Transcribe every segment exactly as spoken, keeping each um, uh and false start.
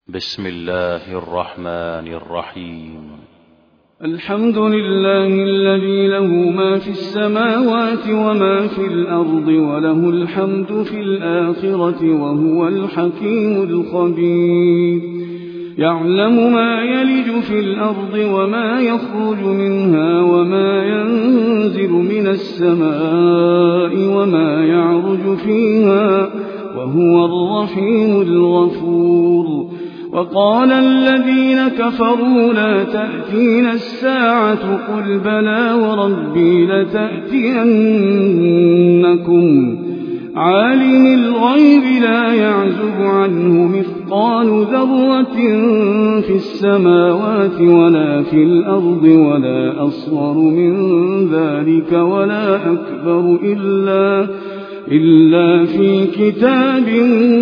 بسم الله الرحمن الرحيم. الحمد لله الذي له ما في السماوات وما في الأرض وله الحمد في الآخرة وهو الحكيم الخبير. يعلم ما يلج في الأرض وما يخرج منها وما ينزل من السماء وما يعرج فيها وهو الرحيم الغفور. وقال الذين كفروا لا تأتينا الساعة قل بلى وربي لتأتينكم عالم الغيب لا يعزب عنه مثقال ذرة في السماوات ولا في الأرض ولا أصغر من ذلك ولا أكبر إلا, إلا في كتاب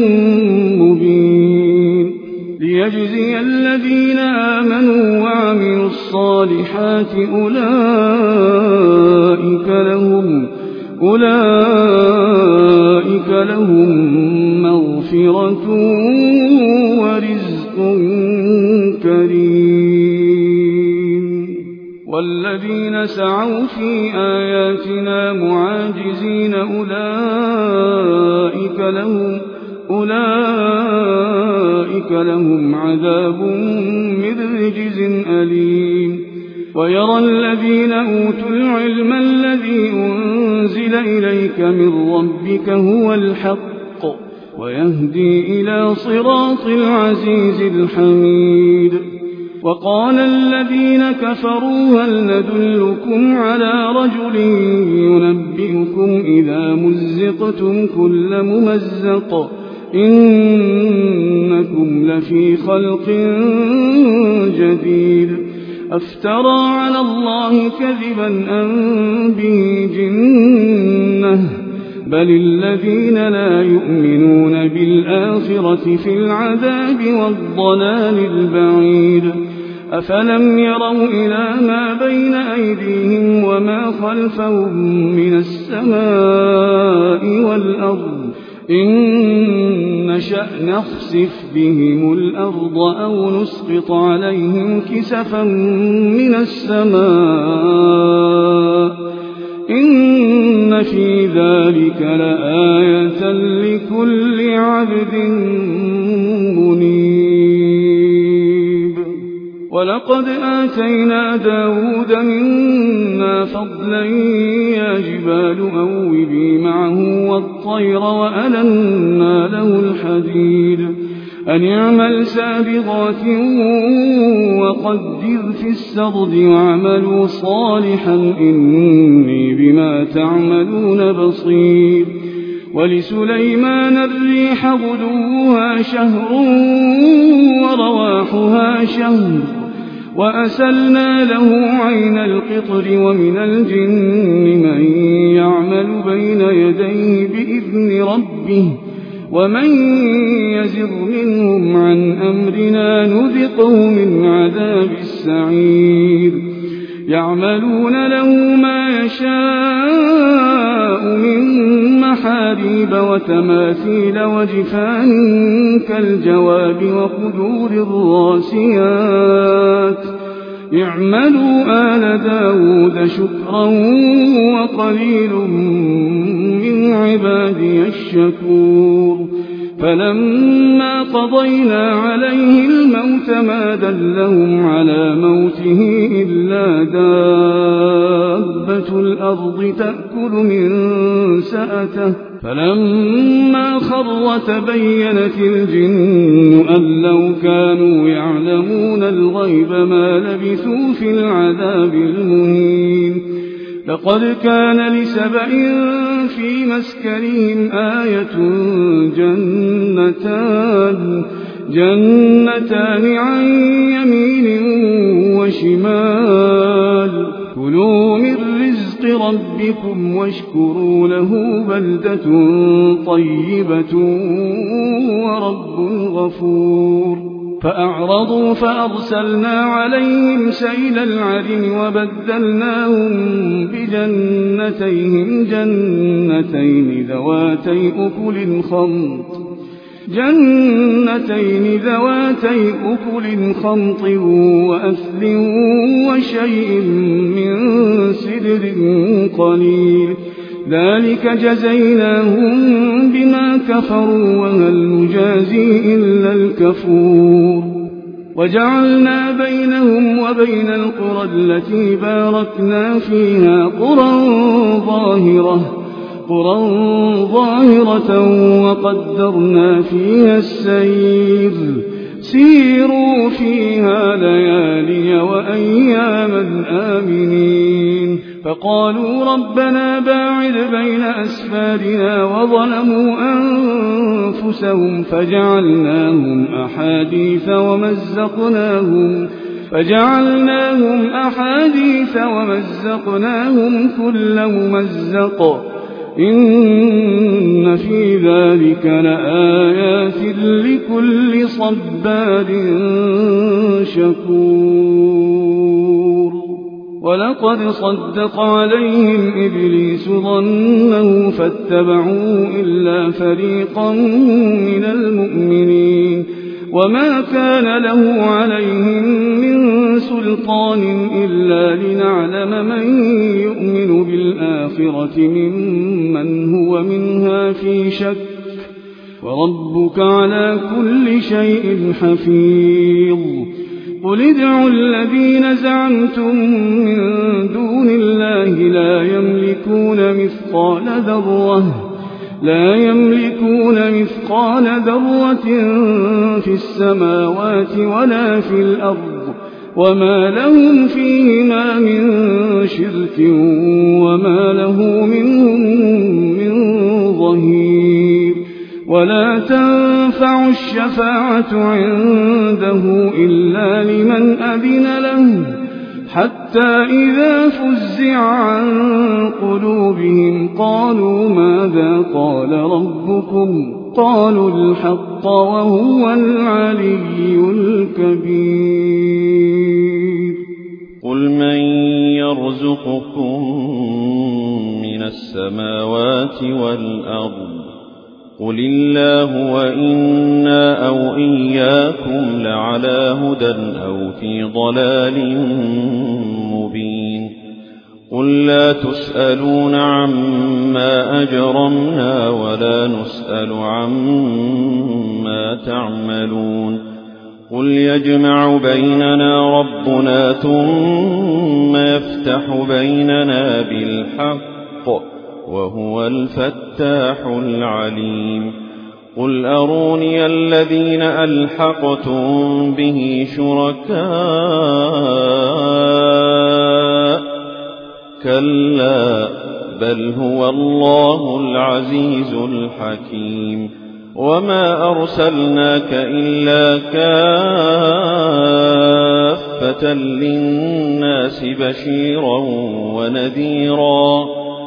مبين. ليجزي الذين آمنوا وعملوا الصالحات أولئك لهم, أولئك لهم مغفرة ورزق كريم. والذين سعوا في آياتنا معاجزين أولئك لهم أولئك لهم عذاب من رجز أليم. ويرى الذين أوتوا العلم الذي أنزل إليك من ربك هو الحق ويهدي إلى صراط العزيز الحميد. وقال الذين كفروا هل ندلكم على رجل ينبئكم إذا مزقتم كل ممزق إنكم لفي خلق جديد. أفترى على الله كذبا أم به جنة بل الذين لا يؤمنون بالآخرة في العذاب والضلال البعيد. أفلم يروا إلى ما بين أيديهم وما خلفهم من السماء والأرض إن نشأ نخسف بهم الأرض أو نسقط عليهم كسفا من السماء إن في ذلك لآية لكل عبد منيب. ولقد آتينا داود منا فضلا يا جبال أوبي معه والطير وألنا له الحديد أن اعمل سابغات وقدر في السرد واعملوا صالحا إني بما تعملون بصير. ولسليمان الريح غدوها شهر ورواحها شهر وأسلنا له عين القطر ومن الجن من يعمل بين يديه بإذن ربه ومن يزغ منهم عن أمرنا نذقه من عذاب السعير. يعملون له ما يشاء من محاريب وتماثيل وجفان كالجواب وقدور الراسيات. اعملوا آل داود شكرا وقليل من عبادي الشكور. فلما قضينا عليه الموت ما دلهم على موته إلا دابة الأرض تأكل من سأته فلما خر تبينت الجن أن لو كانوا يعلمون الغيب ما لبثوا في العذاب المهين. لقد كان لسبإ في مسكنهم آية جنتان, جنتان عن يمين وشمال كلوا من رزق ربكم واشكروا له بلدة طيبة ورب غفور. فأعرضوا فأرسلنا عليهم سيل العرم وبدلناهم بجنتيهم جنتين ذواتي أكل خمط جنتين ذواتي أكل خمط وأثل وشيء من سدر قليل ذلك جزيناهم بما كفروا وهل نجازي إلا الكفور وجعلنا بينهم وبين القرى التي باركنا فيها قرى ظاهرة قرى ظاهرة وقدرنا فيها السير سيروا فيها ليالي وأياما آمنين فقالوا ربنا باعد بين أسفارنا وظلموا أنفسهم فجعلناهم أحاديث ومزقناهم فجعلناهم أحاديث ومزقناهم كل ممزق إن في ذلك لآيات لكل صبار شكور ولقد صدق عليهم إبليس ظنه فاتبعوه إلا فريقا من المؤمنين وما كان له عليهم من سلطان إلا لنعلم من يؤمن بالآخرة ممن هو منها في شك وربك على كل شيء حفيظ قل ادعوا الذين زعمتم من دون الله لا يملكون مثقال ذرة لا يملكون مثقال ذرة في السماوات ولا في الأرض وما لهم فيهما من شرك وما له منهم من ظهير ولا تنفع الشفاعة عنده إلا لمن أذن له حتى إذا فزع عن قلوبهم قالوا ماذا قال ربكم قالوا الحق وهو العلي الكبير قل من يرزقكم من السماوات والأرض قل الله وإنا أو إياكم لعلى هدى أو في ضلال مبين قل لا تسألون عما أجرمنا ولا نسأل عما تعملون قل يجمع بيننا ربنا ثم يفتح بيننا بالحق وهو الفتاح العليم قل أروني الذين ألحقتم به شركاء كلا بل هو الله العزيز الحكيم وما أرسلناك إلا كافة للناس بشيرا ونذيرا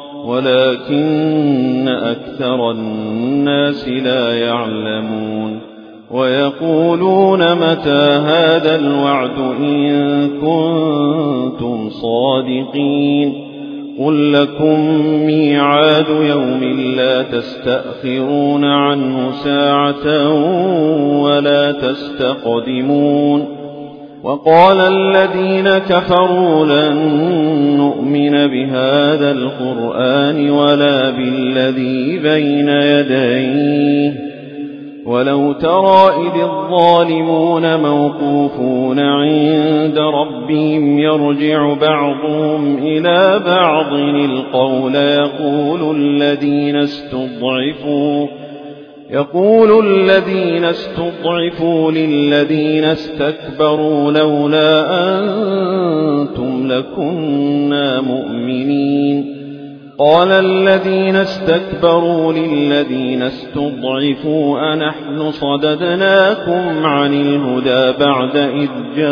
ولكن أكثر الناس لا يعلمون ويقولون متى هذا الوعد إن كنتم صادقين قل لكم ميعاد يوم لا تستأخرون عنه ساعة ولا تستقدمون وقال الذين كفروا لن نؤمن بهذا القرآن ولا بالذي بين يديه ولو ترى إذ الظالمون موقوفون عند ربهم يرجع بعضهم إلى بعض القول يقول الذين استضعفوا يقول الذين استضعفوا للذين استكبروا لولا أنتم لكنا مؤمنين قال الذين استكبروا للذين استضعفوا أنحن صددناكم عن الهدى بعد إذ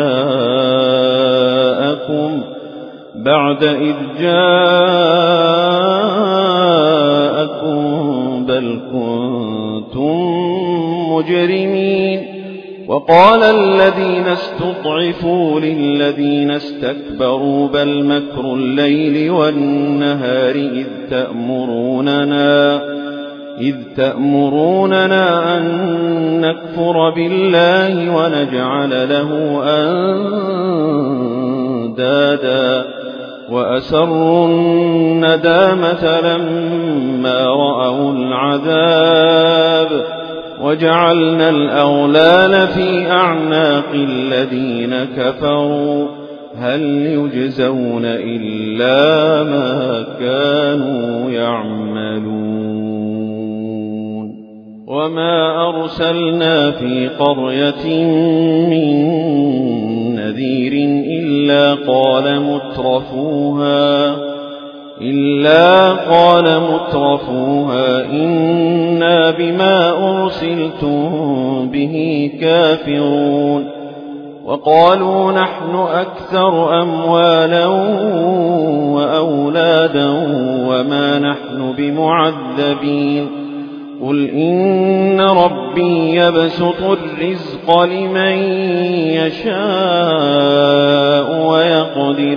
جاءكم بعد إذ جاءكم بل كنتم مجرمين وقال الذين استضعفوا للذين استكبروا بل مكر الليل والنهار إذ تأمروننا إذ تأمروننا أن نكفر بالله ونجعل له أندادا وأسروا الندامة لما رأوا العذاب وجعلنا الأغلال في أعناق الذين كفروا هل يجزون إلا ما كانوا يعملون وما أرسلنا في قرية من نذير إلا قال مترفوها إلا قال مترفوها إنا بما أرسلتم به كافرون وقالوا نحن أكثر أموالا وأولادا وما نحن بمعذبين قل إن ربي يبسط الرزق لمن يشاء ويقدر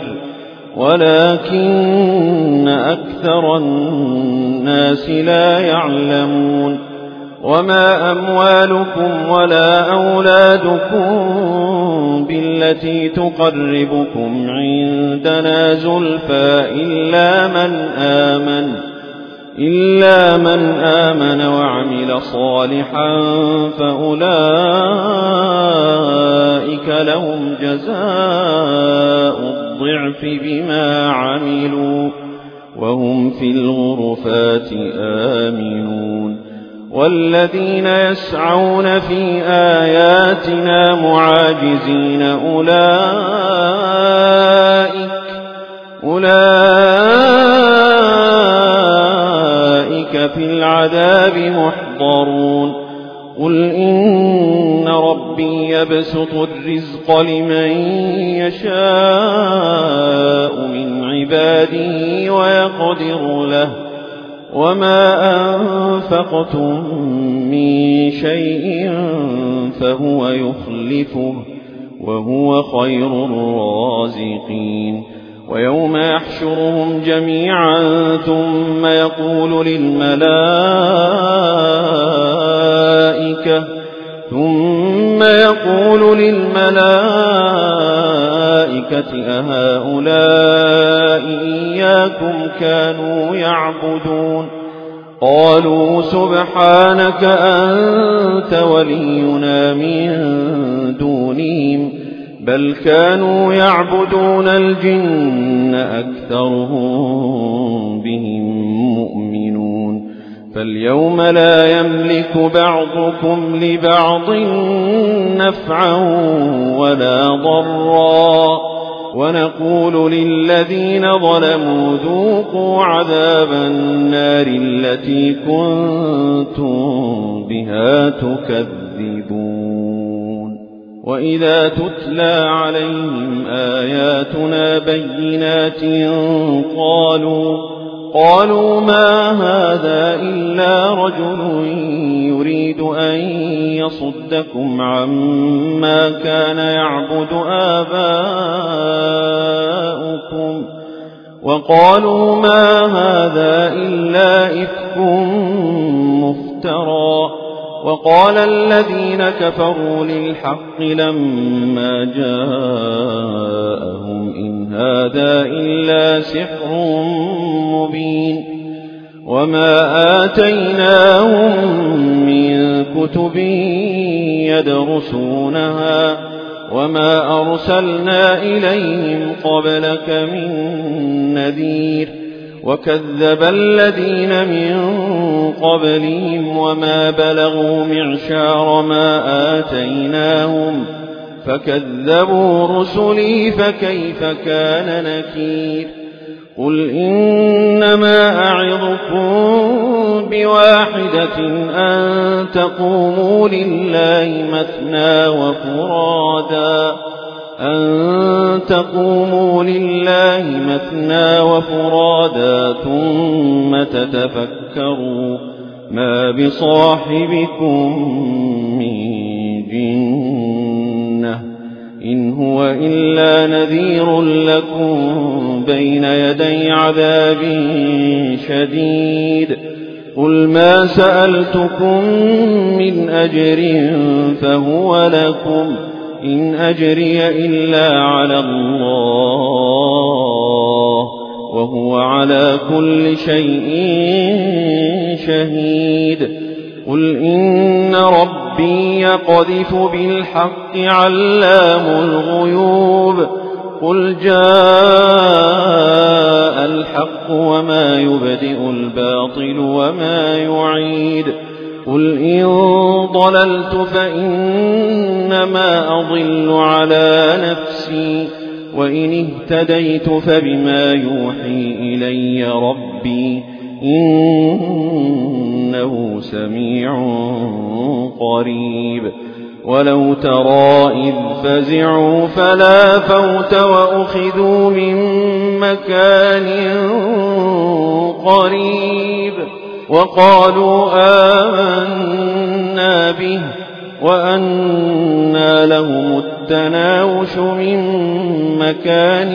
ولكن أكثر الناس لا يعلمون وما أموالكم ولا أولادكم بالتي تقربكم عندنا زلفى إلا من آمن إلا من آمن وعمل صالحا فأولئك لهم جزاء الضعف بما عملوا وهم في الغرفات آمنون والذين يسعون في آياتنا معاجزين أولئك أولئك في العذاب محضرون قل إن ربي يبسط الرزق لمن يشاء من عباده ويقدر له وما أنفقتم من شيء فهو يخلفه وهو خير الرازقين ويوم يحشرهم جميعا ثم يقول للملائكة ثم يقول للملائكة أهؤلاء إياكم كانوا يعبدون قالوا سبحانك أنت ولينا من دونهم بل كانوا يعبدون الجن أكثرهم بهم مؤمنون فاليوم لا يملك بعضكم لبعض نفعا ولا ضرا ونقول للذين ظلموا ذوقوا عذاب النار التي كنتم بها تكذبون وإذا تتلى عليهم آياتنا بينات قالوا قالوا ما هذا إلا رجل يريد أن يصدكم عما كان يعبد آباؤكم وقالوا ما هذا إلا إفك مفترى وقال الذين كفروا للحق لما جاءهم إن هذا إلا سحر مبين وما آتيناهم من كتب يدرسونها وما أرسلنا إليهم قبلك من نذير وكذب الذين من قبلهم وما بلغوا معشار ما آتيناهم فكذبوا رسلي فكيف كان نكير قل إنما أعظكم بواحدة أن تقوموا لله مثنى وفرادا أن تقوموا لله مثنى وفرادا ثم تتفكروا ما بصاحبكم من جنة إن هو إلا نذير لكم بين يدي عذاب شديد قل ما سألتكم من أجر فهو لكم إن أجري إلا على الله وهو على كل شيء شهيد قل إن ربي يقذف بالحق علام الغيوب قل جاء الحق وما يبدئ الباطل وما يعيد قل إن ضللت فإنما أضل على نفسي وإن اهتديت فبما يوحي إلي ربي إنه سميع قريب ولو ترى إذ فزعوا فلا فوت وأخذوا من مكان قريب وقالوا آمنا به وأنى لهم التناوش من مكان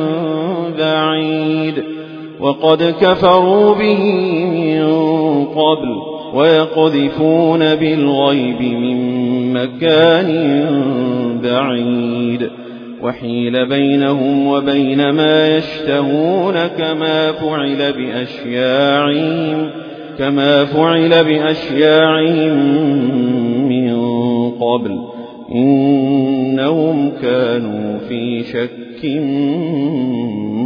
بعيد وقد كفروا به من قبل ويقذفون بالغيب من مكان بعيد وحيل بينهم وبين ما يشتهون كما فعل بأشياعهم كما فعل بأشياعهم من قبل إنهم كانوا في شك